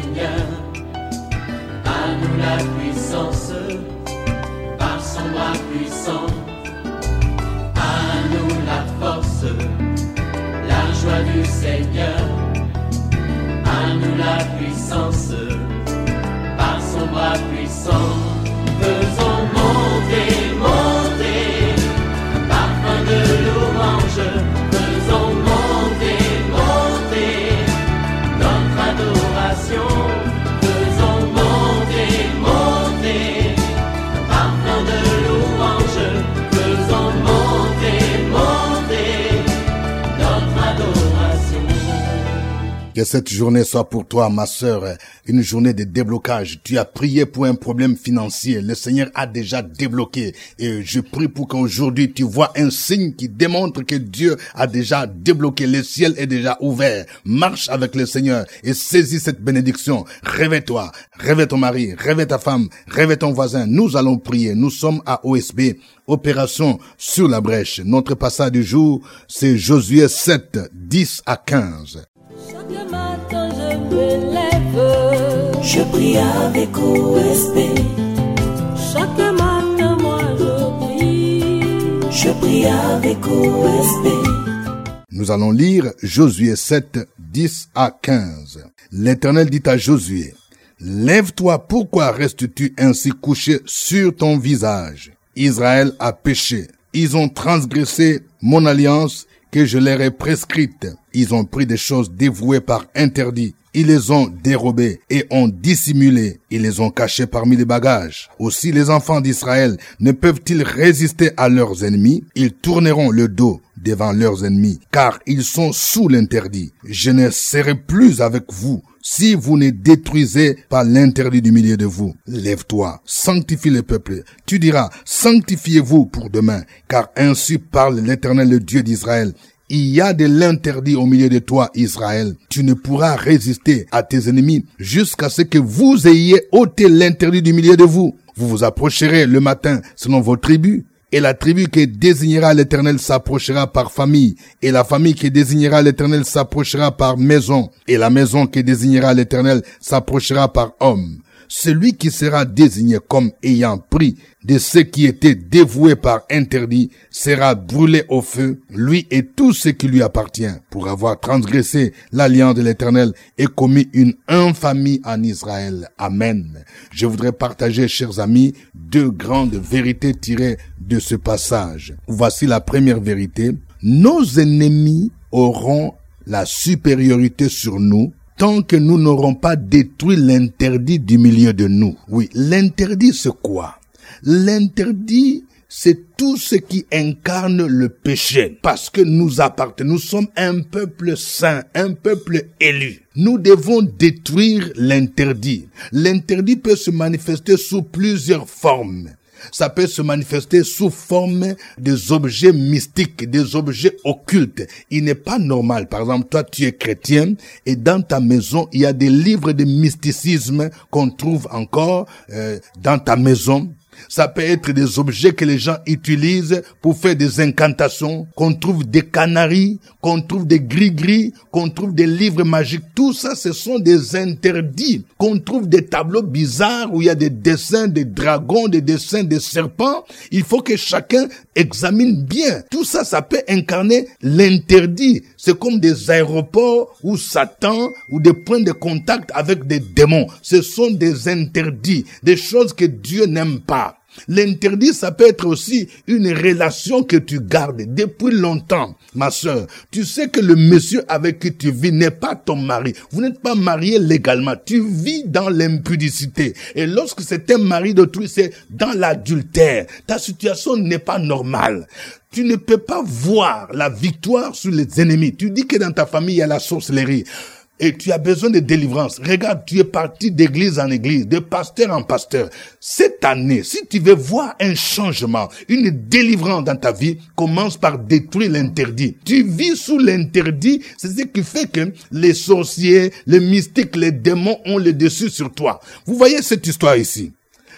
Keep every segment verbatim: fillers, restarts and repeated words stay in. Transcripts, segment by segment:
Seigneur. À nous la puissance, par son bras puissant. À nous la force, la joie du Seigneur. À nous la puissance, par son bras puissant. Faisons monter, monter, un parfum de louange. Faisons monter, monter, notre adoration. Faisons monter, monter, un parfum de louange. Faisons monter, monter, notre adoration. Que cette journée soit pour toi, ma sœur, une journée de déblocage. Tu as prié pour un problème financier. Le Seigneur a déjà débloqué. Et je prie pour qu'aujourd'hui tu vois un signe qui démontre que Dieu a déjà débloqué. Le ciel est déjà ouvert. Marche avec le Seigneur et saisis cette bénédiction. Réveille-toi. Réveille ton mari. Réveille ta femme. Réveille ton voisin. Nous allons prier. Nous sommes à O S B. Opération sur la brèche. Notre passage du jour, c'est Josué sept, dix à quinze. Chaque matin je me lève, je prie avec O S B. Chaque matin moi je prie, je prie avec O S B. Nous allons lire Josué sept, dix à quinze. L'Éternel dit à Josué, lève-toi, pourquoi restes-tu ainsi couché sur ton visage? Israël a péché. Ils ont transgressé mon alliance que je leur ai prescrite. Ils ont pris des choses dévouées par interdit. Ils les ont dérobées et ont dissimulé. Ils les ont cachées parmi les bagages. Aussi les enfants d'Israël ne peuvent-ils résister à leurs ennemis? Ils tourneront le dos devant leurs ennemis, car ils sont sous l'interdit. Je ne serai plus avec vous si vous ne détruisez pas l'interdit du milieu de vous. Lève-toi, sanctifie le peuple. Tu diras, sanctifiez-vous pour demain, car ainsi parle l'Éternel, le Dieu d'Israël. Il y a de l'interdit au milieu de toi, Israël. Tu ne pourras résister à tes ennemis jusqu'à ce que vous ayez ôté l'interdit du milieu de vous. Vous vous approcherez le matin selon vos tribus. Et la tribu qui désignera l'Éternel s'approchera par famille. Et la famille qui désignera l'Éternel s'approchera par maison. Et la maison qui désignera l'Éternel s'approchera par homme. Celui qui sera désigné comme ayant pris de ce qui était dévoué par interdit sera brûlé au feu, lui et tout ce qui lui appartient, pour avoir transgressé l'alliance de l'Éternel et commis une infamie en Israël. Amen. Je voudrais partager, chers amis, deux grandes vérités tirées de ce passage. Voici la première vérité. Nos ennemis auront la supériorité sur nous tant que nous n'aurons pas détruit l'interdit du milieu de nous. Oui, l'interdit c'est quoi? L'interdit, c'est tout ce qui incarne le péché. Parce que nous appartenons, nous sommes un peuple saint, un peuple élu. Nous devons détruire l'interdit. L'interdit peut se manifester sous plusieurs formes. Ça peut se manifester sous forme des objets mystiques, des objets occultes. Il n'est pas normal. Par exemple, toi, tu es chrétien et dans ta maison, il y a des livres de mysticisme qu'on trouve encore euh, dans ta maison. Ça peut être des objets que les gens utilisent pour faire des incantations, qu'on trouve des canaries, qu'on trouve des gris-gris, qu'on trouve des livres magiques. Tout ça, ce sont des interdits. Qu'on trouve des tableaux bizarres où il y a des dessins de dragons, des dessins de serpents. Il faut que chacun examine bien. Tout ça, ça peut incarner l'interdit. C'est comme des aéroports où Satan, ou des points de contact avec des démons. Ce sont des interdits, des choses que Dieu n'aime pas. L'interdit, ça peut être aussi une relation que tu gardes depuis longtemps, ma sœur. Tu sais que le monsieur avec qui tu vis n'est pas ton mari. Vous n'êtes pas marié légalement. Tu vis dans l'impudicité. Et lorsque c'est un mari d'autrui, c'est dans l'adultère. Ta situation n'est pas normale. Tu ne peux pas voir la victoire sur les ennemis. Tu dis que dans ta famille, il y a la sorcellerie. Et tu as besoin de délivrance. Regarde, tu es parti d'église en église, de pasteur en pasteur. Cette année, si tu veux voir un changement, une délivrance dans ta vie, commence par détruire l'interdit. Tu vis sous l'interdit, c'est ce qui fait que les sorciers, les mystiques, les démons ont le dessus sur toi. Vous voyez cette histoire ici.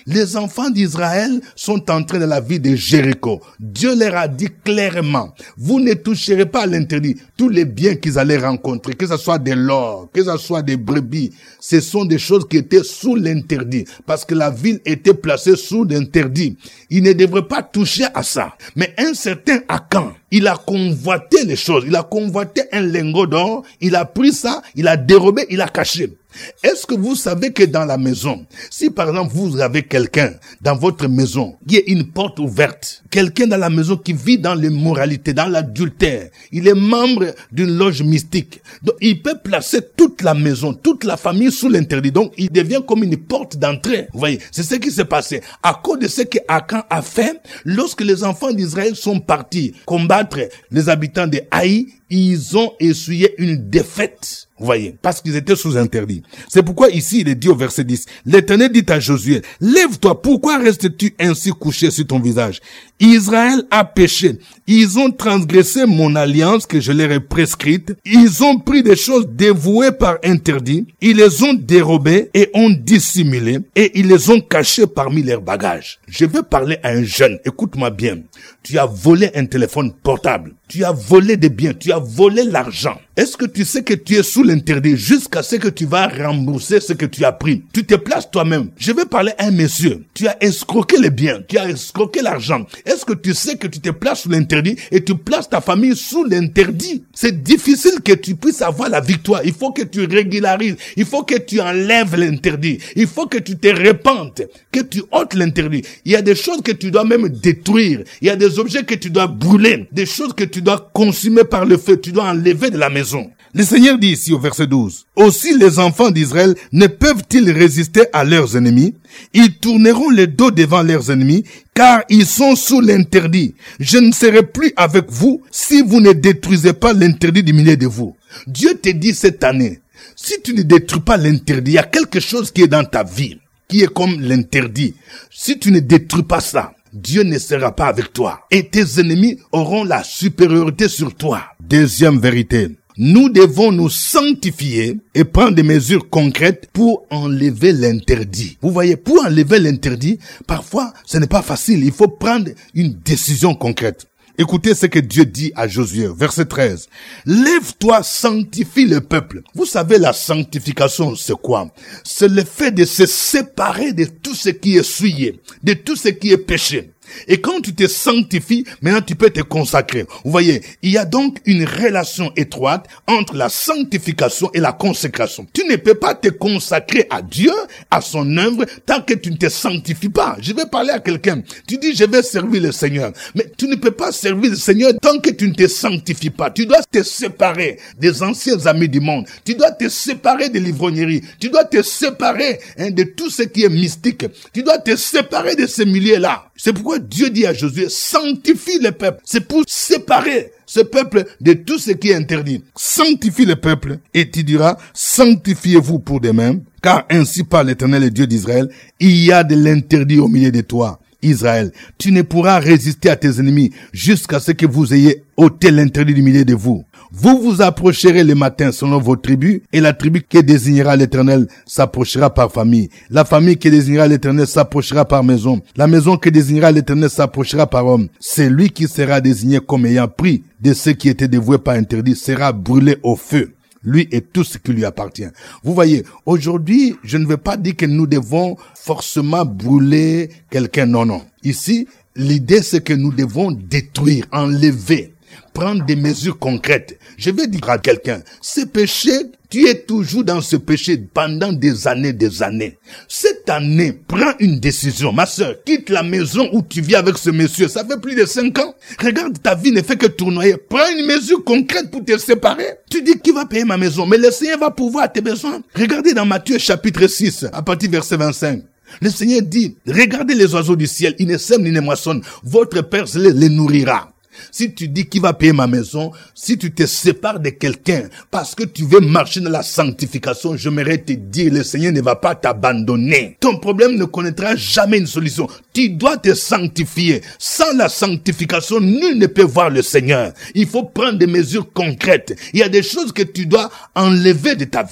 Les enfants d'Israël sont entrés dans la ville de Jéricho. Dieu leur a dit clairement, vous ne toucherez pas à l'interdit. Tous les biens qu'ils allaient rencontrer, que ce soit de l'or, que ce soit des brebis, ce sont des choses qui étaient sous l'interdit. Parce que la ville était placée sous l'interdit. Ils ne devraient pas toucher à ça. Mais un certain Akan, il a convoité les choses. Il a convoité un lingot d'or. Il a pris ça, il a dérobé, il a caché. Est-ce que vous savez que dans la maison, si par exemple vous avez quelqu'un dans votre maison qui est une porte ouverte, quelqu'un dans la maison qui vit dans l'immoralité, dans l'adultère, il est membre d'une loge mystique, donc il peut placer toute la maison, toute la famille sous l'interdit, donc il devient comme une porte d'entrée. Vous voyez, c'est ce qui s'est passé. À cause de ce que Akan a fait, lorsque les enfants d'Israël sont partis combattre les habitants de Haï, ils ont essuyé une défaite. Vous voyez, parce qu'ils étaient sous interdit. C'est pourquoi ici, il est dit au verset dix, l'Éternel dit à Josué, lève-toi, pourquoi restes-tu ainsi couché sur ton visage? Israël a péché. Ils ont transgressé mon alliance que je leur ai prescrite. Ils ont pris des choses dévouées par interdit. Ils les ont dérobées et ont dissimulé et ils les ont cachées parmi leurs bagages. Je vais parler à un jeune. Écoute-moi bien. Tu as volé un téléphone portable. Tu as volé des biens. Tu as volé l'argent. Est-ce que tu sais que tu es sous l'interdit jusqu'à ce que tu vas rembourser ce que tu as pris? Tu te places toi-même. Je vais parler à un monsieur. Tu as escroqué les biens. Tu as escroqué l'argent. Est-ce que tu sais que tu te places sous l'interdit et tu places ta famille sous l'interdit? C'est difficile que tu puisses avoir la victoire. Il faut que tu régularises. Il faut que tu enlèves l'interdit. Il faut que tu te répandes, que tu ôtes l'interdit. Il y a des choses que tu dois même détruire. Il y a des objets que tu dois brûler. Des choses que tu dois consumer par le feu. Tu dois enlever de la maison. Le Seigneur dit ici au verset douze, « Aussi les enfants d'Israël ne peuvent-ils résister à leurs ennemis? Ils tourneront le dos devant leurs ennemis, car ils sont sous l'interdit. Je ne serai plus avec vous si vous ne détruisez pas l'interdit du milieu de vous. » Dieu te dit cette année, si tu ne détruis pas l'interdit, il y a quelque chose qui est dans ta vie, qui est comme l'interdit. Si tu ne détruis pas ça, Dieu ne sera pas avec toi. Et tes ennemis auront la supériorité sur toi. Deuxième vérité. Nous devons nous sanctifier et prendre des mesures concrètes pour enlever l'interdit. Vous voyez, pour enlever l'interdit, parfois, ce n'est pas facile. Il faut prendre une décision concrète. Écoutez ce que Dieu dit à Josué, verset treize. « Lève-toi, sanctifie le peuple. » Vous savez, la sanctification, c'est quoi? C'est le fait de se séparer de tout ce qui est souillé, de tout ce qui est péché. Et quand tu te sanctifies, maintenant tu peux te consacrer. Vous voyez, il y a donc une relation étroite entre la sanctification et la consécration. Tu ne peux pas te consacrer à Dieu, à son œuvre, tant que tu ne te sanctifies pas. Je vais parler à quelqu'un. Tu dis, je vais servir le Seigneur. Mais tu ne peux pas servir le Seigneur tant que tu ne te sanctifies pas. Tu dois te séparer des anciens amis du monde. Tu dois te séparer de l'ivrognerie. Tu dois te séparer hein, de tout ce qui est mystique. Tu dois te séparer de ces milieux-là. C'est pourquoi Dieu dit à Josué, sanctifie le peuple. C'est pour séparer ce peuple de tout ce qui est interdit. Sanctifie le peuple et tu diras, sanctifiez-vous pour de même, car ainsi parle l'Éternel, le Dieu d'Israël, il y a de l'interdit au milieu de toi. Israël, tu ne pourras résister à tes ennemis jusqu'à ce que vous ayez ôté l'interdit du milieu de vous. Vous vous approcherez le matin selon vos tribus, et la tribu que désignera l'Éternel s'approchera par famille. La famille que désignera l'Éternel s'approchera par maison. La maison que désignera l'Éternel s'approchera par homme. C'est lui qui sera désigné comme ayant pris de ceux qui étaient dévoués par interdit sera brûlé au feu. Lui et tout ce qui lui appartient. Vous voyez, aujourd'hui, je ne veux pas dire que nous devons forcément brûler quelqu'un. Non, non. Ici, l'idée, c'est que nous devons détruire, enlever, prendre des mesures concrètes. Je vais dire à quelqu'un, ce péché, tu es toujours dans ce péché pendant des années, des années. Cette année, prends une décision. Ma sœur, quitte la maison où tu vis avec ce monsieur. Ça fait plus de cinq ans. Regarde, ta vie ne fait que tournoyer. Prends une mesure concrète pour te séparer. Tu dis, qui va payer ma maison? Mais le Seigneur va pouvoir tes besoins. Regardez dans Matthieu chapitre six, à partir du verset vingt-cinq. Le Seigneur dit, regardez les oiseaux du ciel. Ils ne sèment ni ne moissonnent. Votre Père les, les nourrira. Si tu dis qui va payer ma maison, si tu te sépares de quelqu'un parce que tu veux marcher dans la sanctification, j'aimerais te dire, le Seigneur ne va pas t'abandonner. Ton problème ne connaîtra jamais une solution. Tu dois te sanctifier. Sans la sanctification, nul ne peut voir le Seigneur. Il faut prendre des mesures concrètes. Il y a des choses que tu dois enlever de ta vie.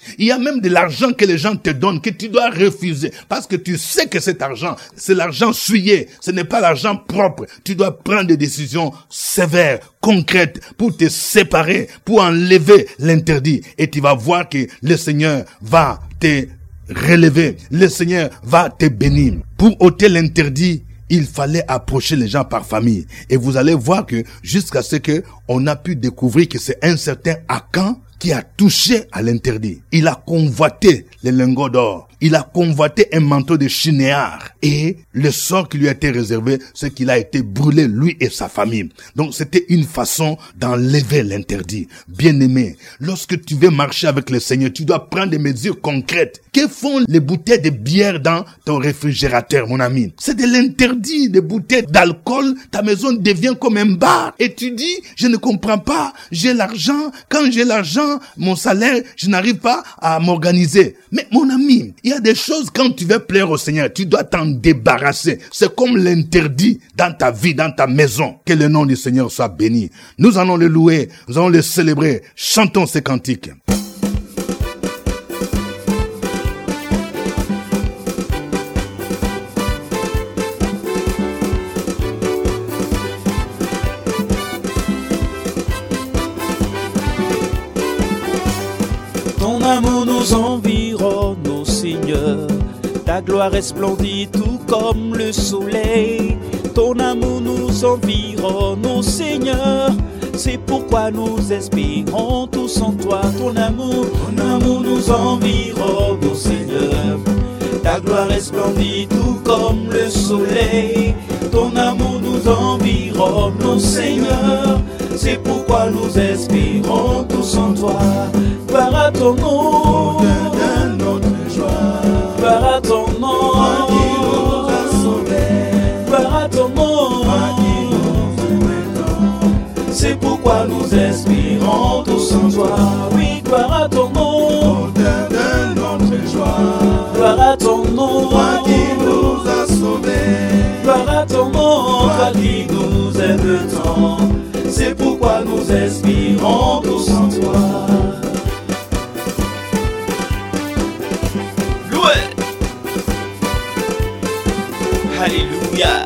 Il y a même de l'argent que les gens te donnent, que tu dois refuser. Parce que tu sais que cet argent, c'est l'argent souillé. Ce n'est pas l'argent propre. Tu dois prendre des décisions sévères, concrètes, pour te séparer, pour enlever l'interdit. Et tu vas voir que le Seigneur va te relever. Le Seigneur va te bénir. Pour ôter l'interdit, il fallait approcher les gens par famille. Et vous allez voir que jusqu'à ce que on a pu découvrir que c'est un certain Akan qui a touché à l'interdit. Il a convoité les lingots d'or. Il a convoité un manteau de Shinéar. Et le sort qui lui a été réservé, c'est qu'il a été brûlé, lui et sa famille. Donc c'était une façon d'enlever l'interdit. Bien-aimé, lorsque tu veux marcher avec le Seigneur, tu dois prendre des mesures concrètes. Que font les bouteilles de bière dans ton réfrigérateur, mon ami? C'est de l'interdit, des bouteilles d'alcool. Ta maison devient comme un bar. Et tu dis, je ne comprends pas, j'ai l'argent. Quand j'ai l'argent, mon salaire, je n'arrive pas à m'organiser. Mais mon ami, il y a des choses, quand tu veux plaire au Seigneur, tu dois t'en débarrasser. C'est comme l'interdit dans ta vie, dans ta maison. Que le nom du Seigneur soit béni. Nous allons le louer, nous allons le célébrer. Chantons ces cantiques. Ton amour nous environne, ô Seigneur. Ta gloire est splendide, tout comme le soleil. Ton amour nous environne, ô Seigneur. C'est pourquoi nous espérons tous en toi. Ton amour, ton amour nous environne, ô Seigneur. Ta gloire est splendide, tout comme le soleil. Ton amour nous environne, ô Seigneur. C'est pourquoi nous espérons tous en toi. Gloire à ton nom, donne notre joie. Gloire à ton nom, toi qui nous as sauvés. Gloire à ton nom, toi qui nous aimons. C'est pourquoi nous espérons tous en toi. Oui, gloire à ton nom, donne notre joie. Gloire à ton nom, toi qui nous as sauvés. Gloire à ton nom, toi qui nous aimes tant. C'est pourquoi nous espérons tous en toi. Loué. Alléluia.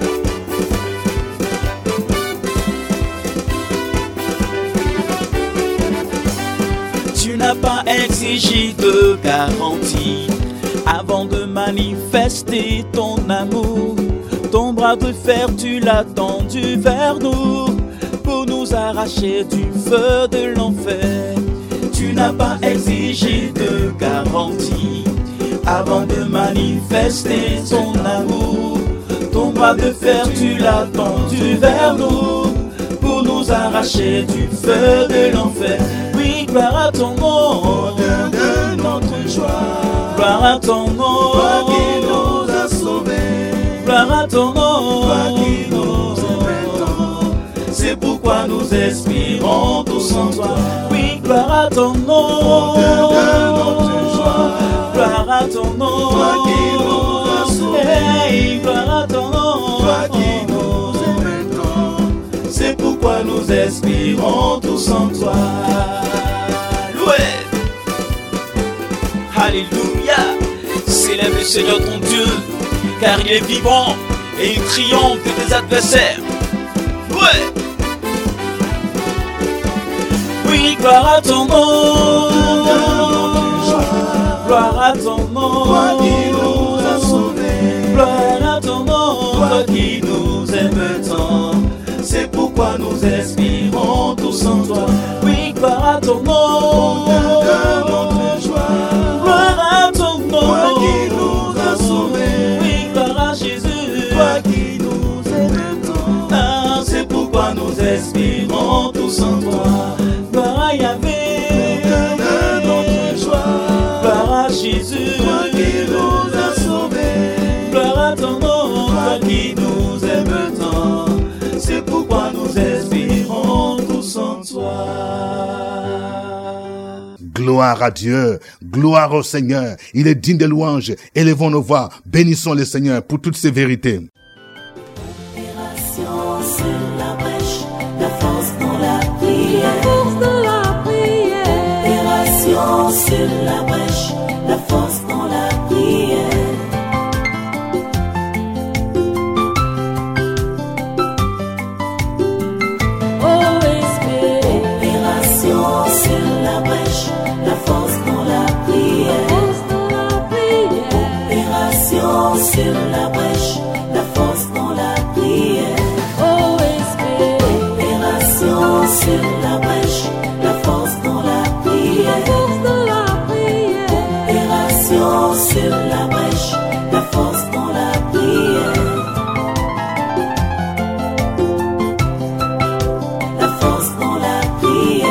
Tu n'as pas exigé de garantie avant de manifester ton amour. Ton bras de fer, tu l'as tendu vers nous pour nous arracher du feu de l'enfer. Tu n'as pas exigé de garantie avant de manifester ton amour. Ton bras de fer, tu l'as tendu vers nous pour nous arracher du feu de l'enfer. Oui, gloire à ton nom, de notre joie. Gloire à ton nom, toi qui nous as sauvés. Gloire à ton nom, toi qui nous aimes tant. C'est pourquoi nous espérons tous en toi. Oui, gloire à ton nom, de notre joie. Gloire à ton nom, toi qui nous as sauvés. Hey, gloire à ton nom, toi qui nous aimes tant. C'est pourquoi nous espérons tous en toi. Loué. Alléluia. Célèbre le Seigneur ton Dieu, car il est vivant et il triomphe de tes adversaires. Ouais. Oui, gloire à ton nom, gloire à ton nom, toi qui nous as sauvés. Gloire à ton nom, toi qui nous aimes tant. C'est pourquoi nous espérons tous en toi. Oui, gloire à ton nom, de notre joie. Gloire à ton nom, toi qui nous as sauvés. Oui, gloire à Jésus, toi qui nous aimes tant. Ah, c'est pourquoi nous espérons tous en toi. Gloire à Yahvé, de notre joie. Gloire à Jésus, toi qui nous as sauvés. Gloire à ton nom, toi qui nous aimes tant. C'est pourquoi nous espérons tous en toi. Gloire à Dieu, gloire au Seigneur. Il est digne de louange. Élevons nos voix, bénissons le Seigneur pour toutes ces vérités. Opération sur la brèche, la force dans la prière. Force de la prière. Opération sur sur la brèche, la force dans la prière. O Esprit, Opération sur la brèche, la force dans la prière. force dans la prière. Opération sur la brèche, la force dans la prière. O Esprit, Opération sur la brèche, la force dans la prière. force dans la prière. Opération sur la brèche, la force dans la prière. La force dans la prière.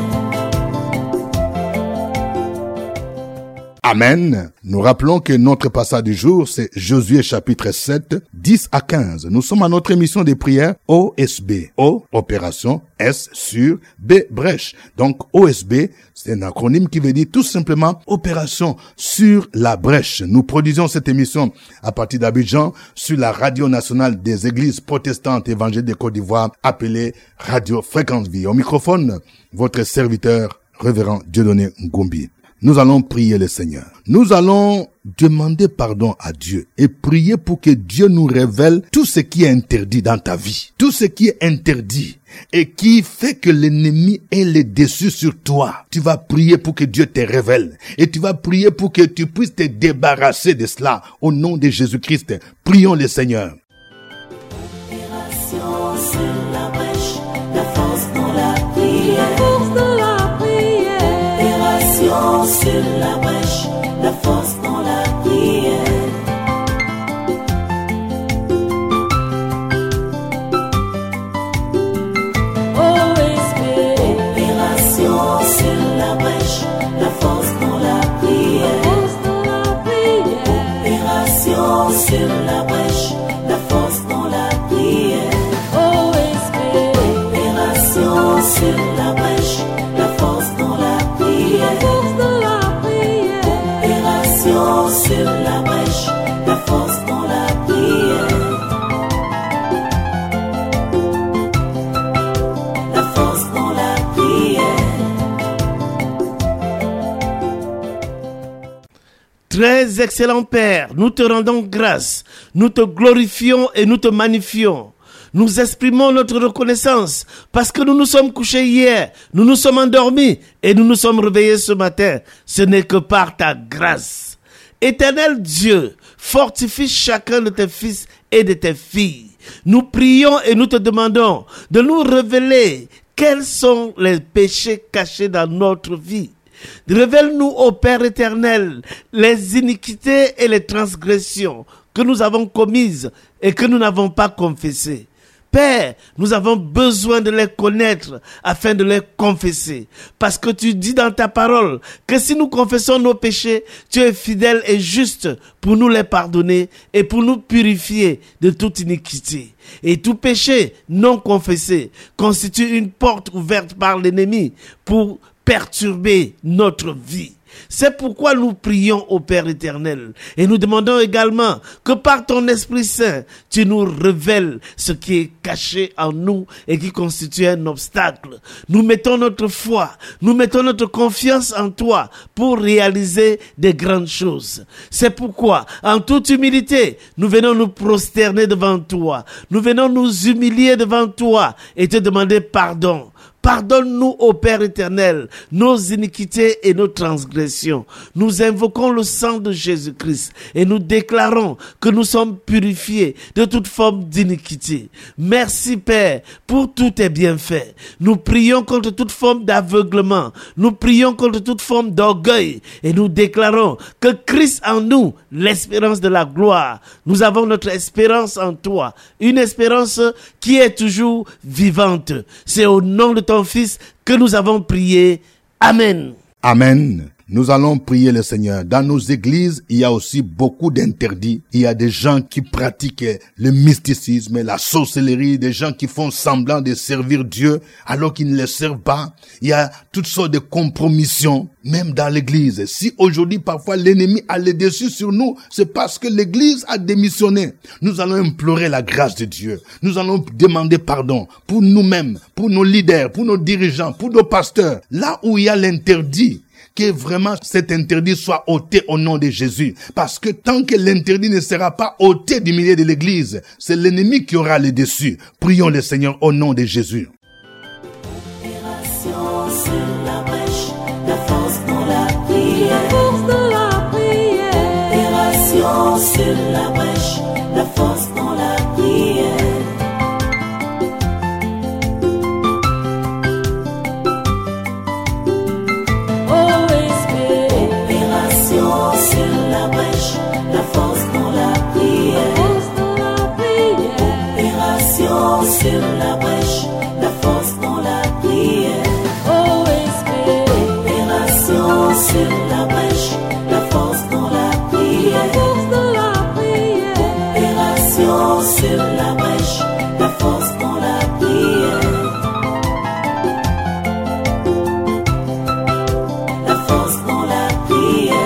Amen. Nous rappelons que notre passage du jour, c'est Josué chapitre sept, dix à quinze. Nous sommes à notre émission de prière O S B. O, opération, S, sur, B, brèche. Donc O S B, c'est un acronyme qui veut dire tout simplement opération sur la brèche. Nous produisons cette émission à partir d'Abidjan sur la radio nationale des églises protestantes évangéliques de Côte d'Ivoire, appelée Radio Fréquence Vie. Au microphone, votre serviteur, révérend Dieudonné Ngombi. Nous allons prier le Seigneur. Nous allons demander pardon à Dieu et prier pour que Dieu nous révèle tout ce qui est interdit dans ta vie. Tout ce qui est interdit et qui fait que l'ennemi ait le dessus sur toi. Tu vas prier pour que Dieu te révèle. Et tu vas prier pour que tu puisses te débarrasser de cela. Au nom de Jésus-Christ, prions le Seigneur. Opération sur la brèche, la force dans la prière. Force dans la prière. Opération sur la brèche, la force dans la prière. O Esprit, Opération sur la brèche, la force dans la prière. force dans la prière. Opération sur la brèche, la force dans la prière. O Esprit, Opération sur la brèche, la force dans la prière. force dans la prière. Opération sur la brèche, la force dans la prière. La force dans la prière. Très excellent Père, nous te rendons grâce, nous te glorifions et nous te magnifions. Nous exprimons notre reconnaissance parce que nous nous sommes couchés hier, nous nous sommes endormis et nous nous sommes réveillés ce matin. Ce n'est que par ta grâce. Éternel Dieu, fortifie chacun de tes fils et de tes filles. Nous prions et nous te demandons de nous révéler quels sont les péchés cachés dans notre vie. Révèle-nous, ô Père éternel, les iniquités et les transgressions que nous avons commises et que nous n'avons pas confessées. Père, nous avons besoin de les connaître afin de les confesser. Parce que tu dis dans ta parole que si nous confessons nos péchés, tu es fidèle et juste pour nous les pardonner et pour nous purifier de toute iniquité. Et tout péché non confessé constitue une porte ouverte par l'ennemi pour perturber notre vie. C'est pourquoi nous prions au Père éternel et nous demandons également que par ton Esprit Saint, tu nous révèles ce qui est caché en nous et qui constitue un obstacle. Nous mettons notre foi, nous mettons notre confiance en toi pour réaliser des grandes choses. C'est pourquoi, en toute humilité, nous venons nous prosterner devant toi. Nous venons nous humilier devant toi et te demander pardon. Pardonne-nous, ô Père éternel, nos iniquités et nos transgressions. Nous invoquons le sang de Jésus-Christ et nous déclarons que nous sommes purifiés de toute forme d'iniquité. Merci, Père, pour tous tes bienfaits. Nous prions contre toute forme d'aveuglement. Nous prions contre toute forme d'orgueil et nous déclarons que Christ en nous, l'espérance de la gloire. Nous avons notre espérance en toi, une espérance qui est toujours vivante. C'est au nom de ton Fils que nous avons prié. Amen. Amen. Nous allons prier le Seigneur. Dans nos églises, il y a aussi beaucoup d'interdits. Il y a des gens qui pratiquent le mysticisme, la sorcellerie, des gens qui font semblant de servir Dieu alors qu'ils ne le servent pas. Il y a toutes sortes de compromissions, même dans l'église. Si aujourd'hui, parfois, l'ennemi a le dessus sur nous, c'est parce que l'église a démissionné. Nous allons implorer la grâce de Dieu. Nous allons demander pardon pour nous-mêmes, pour nos leaders, pour nos dirigeants, pour nos pasteurs. Là où il y a l'interdit, que vraiment cet interdit soit ôté au nom de Jésus. Parce que tant que l'interdit ne sera pas ôté du milieu de l'église, c'est l'ennemi qui aura le dessus. Prions le Seigneur au nom de Jésus. Opération sur la brèche, la force dans la prière. Force de la prière. Opération sur la brèche, la force dans la prière. Oh, espérez. Opération sur la brèche, la force dans la prière. Force de la prière. Opération sur la brèche, la force dans la prière. Oh, espérez. Opération sur la brèche, la force dans la prière. Force de la prière. Opération sur la brèche, la force dans la prière. La force dans la prière.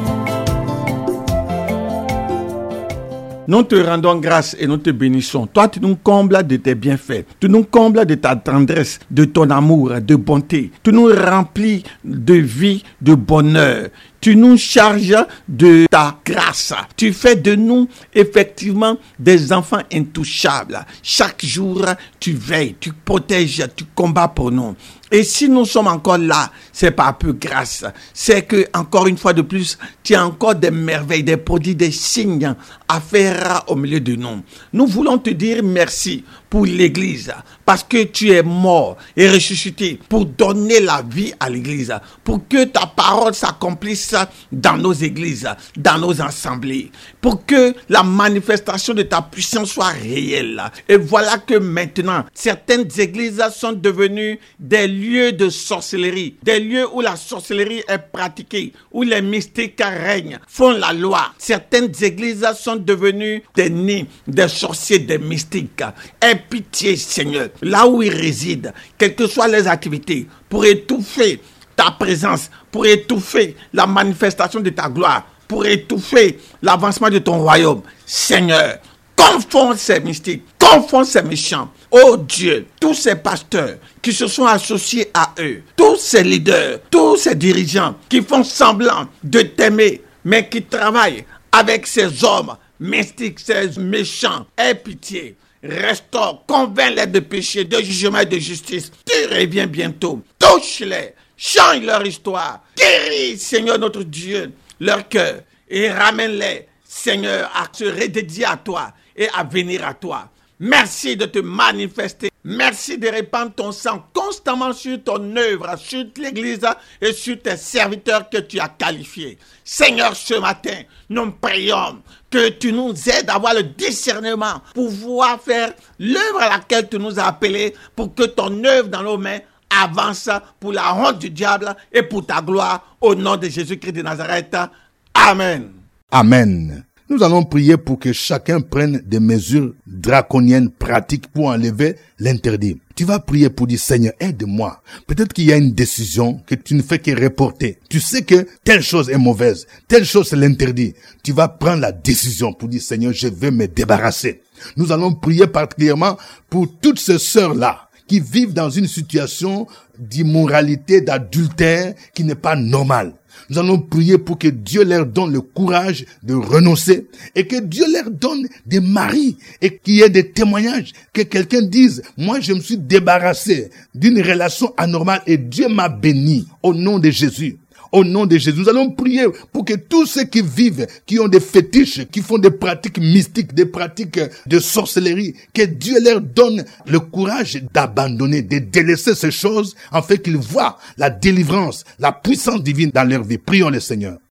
Nous te rendons grâce et nous te bénissons. Toi, tu nous combles de tes bienfaits. Tu nous combles de ta tendresse, de ton amour, de bonté. Tu nous remplis de vie, de bonheur. Tu nous charges de ta grâce. Tu fais de nous, effectivement, des enfants intouchables. Chaque jour, tu veilles, tu protèges, tu combats pour nous. Et si nous sommes encore là, c'est pas peu grâce. C'est que, encore une fois de plus, tu as encore des merveilles, des prodiges, des signes à faire au milieu de nous. Nous voulons te dire merci pour l'église, parce que tu es mort et ressuscité pour donner la vie à l'église, pour que ta parole s'accomplisse dans nos églises, dans nos assemblées, pour que la manifestation de ta puissance soit réelle. Et voilà que maintenant, certaines églises sont devenues des lieux de sorcellerie, des lieux où la sorcellerie est pratiquée, où les mystiques règnent, font la loi. Certaines églises sont devenues des nids, des sorciers, des mystiques. Aie pitié, Seigneur, là où ils résident, quelles que soient les activités, pour étouffer ta présence, pour étouffer la manifestation de ta gloire, pour étouffer l'avancement de ton royaume. Seigneur, confonds ces mystiques, confonds ces méchants. Oh Dieu, tous ces pasteurs qui se sont associés à eux, tous ces leaders, tous ces dirigeants qui font semblant de t'aimer, mais qui travaillent avec ces hommes mystiques, ces méchants, aie pitié. Restaure, convainc-les de péché, de jugement et de justice. Tu reviens bientôt. Touche-les, change leur histoire. Guéris, Seigneur notre Dieu, leur cœur et ramène-les, Seigneur, à se redédier à toi et à venir à toi. Merci de te manifester. Merci de répandre ton sang constamment sur ton œuvre, sur l'église et sur tes serviteurs que tu as qualifiés. Seigneur, ce matin, nous prions que tu nous aides à avoir le discernement pour pouvoir faire l'œuvre à laquelle tu nous as appelés, pour que ton œuvre dans nos mains avance pour la honte du diable et pour ta gloire, au nom de Jésus-Christ de Nazareth. Amen. Amen. Nous allons prier pour que chacun prenne des mesures draconiennes pratiques pour enlever l'interdit. Tu vas prier pour dire, Seigneur, aide-moi. Peut-être qu'il y a une décision que tu ne fais que reporter. Tu sais que telle chose est mauvaise, telle chose c'est l'interdit. Tu vas prendre la décision pour dire, Seigneur, je vais me débarrasser. Nous allons prier particulièrement pour toutes ces sœurs-là qui vivent dans une situation d'immoralité, d'adultère qui n'est pas normale. Nous allons prier pour que Dieu leur donne le courage de renoncer et que Dieu leur donne des maris et qu'il y ait des témoignages, que quelqu'un dise, moi je me suis débarrassé d'une relation anormale et Dieu m'a béni au nom de Jésus. Au nom de Jésus, nous allons prier pour que tous ceux qui vivent, qui ont des fétiches, qui font des pratiques mystiques, des pratiques de sorcellerie, que Dieu leur donne le courage d'abandonner, de délaisser ces choses, en fait qu'ils voient la délivrance, la puissance divine dans leur vie. Prions le Seigneur.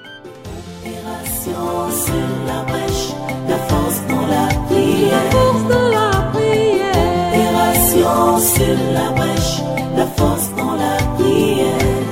Opération sur la brèche, la force dans la prière. Force de la prière. Opération sur la brèche, la force dans la prière.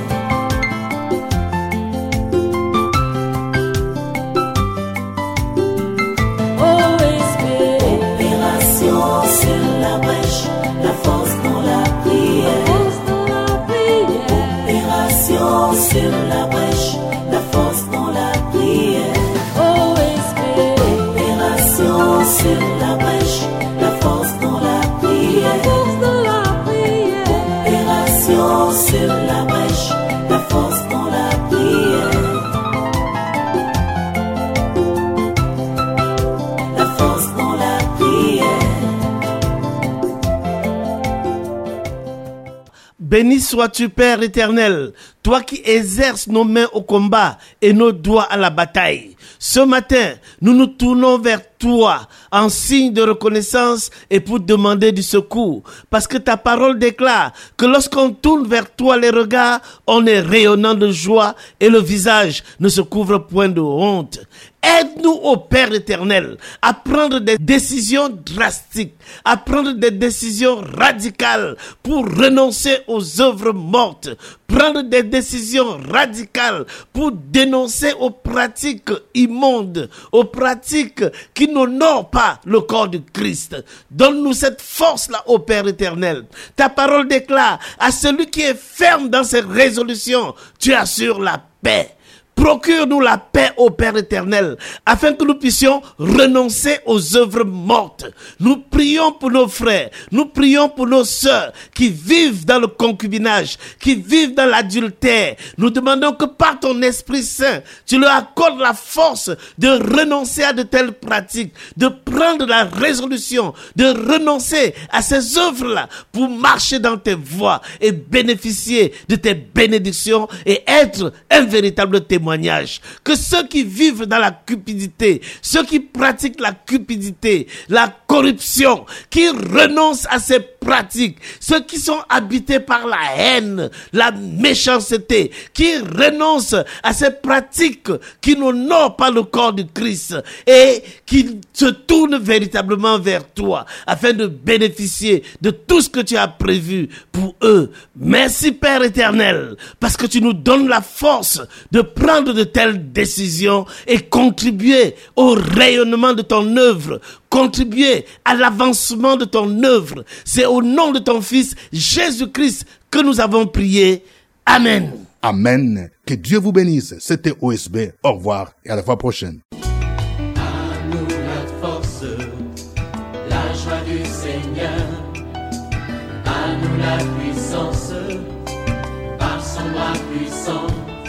Oh, espérez. Opération sur la brèche, la force dans la prière. Force de la prière. Opération sur la brèche, la force dans la prière. Oh, espérez. Opération sur la brèche, la force dans la prière. Force de la prière. Opération sur la brèche, la force dans la Béni sois-tu, Père éternel, toi qui exerces nos mains au combat et nos doigts à la bataille. Ce matin, nous nous tournons vers toi en signe de reconnaissance et pour demander du secours. Parce que ta parole déclare que lorsqu'on tourne vers toi les regards, on est rayonnant de joie et le visage ne se couvre point de honte. Aide-nous, ô Père éternel, à prendre des décisions drastiques, à prendre des décisions radicales pour renoncer aux œuvres mortes, prendre des décisions radicales pour dénoncer aux pratiques immondes, aux pratiques qui n'honorent pas le corps du Christ. Donne-nous cette force-là, ô Père éternel. Ta parole déclare à celui qui est ferme dans ses résolutions, tu assures la paix. Procure-nous la paix, ô Père éternel, afin que nous puissions renoncer aux œuvres mortes. Nous prions pour nos frères, nous prions pour nos sœurs qui vivent dans le concubinage, qui vivent dans l'adultère. Nous demandons que par ton Esprit Saint, tu leur accordes la force de renoncer à de telles pratiques, de prendre la résolution, de renoncer à ces œuvres-là pour marcher dans tes voies et bénéficier de tes bénédictions et être un véritable témoin. Que ceux qui vivent dans la cupidité, ceux qui pratiquent la cupidité, la corruption, qui renoncent à ces pratiques, ceux qui sont habités par la haine, la méchanceté, qui renoncent à ces pratiques qui n'honorent pas le corps du Christ et qui se tournent véritablement vers toi afin de bénéficier de tout ce que tu as prévu pour eux. Merci Père éternel, parce que tu nous donnes la force de prendre de telles décisions et contribuer au rayonnement de ton œuvre, contribuer à l'avancement de ton œuvre. C'est au nom de ton Fils Jésus-Christ que nous avons prié. Amen. Amen. Que Dieu vous bénisse. C'était O S B. Au revoir et à la fois prochaine. À nous la force, la joie du Seigneur. À nous la puissance, par son bras puissant.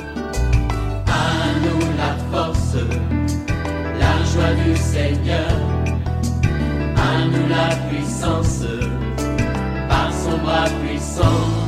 À nous la force, la joie du Seigneur. À nous la puissance, par son bras puissant.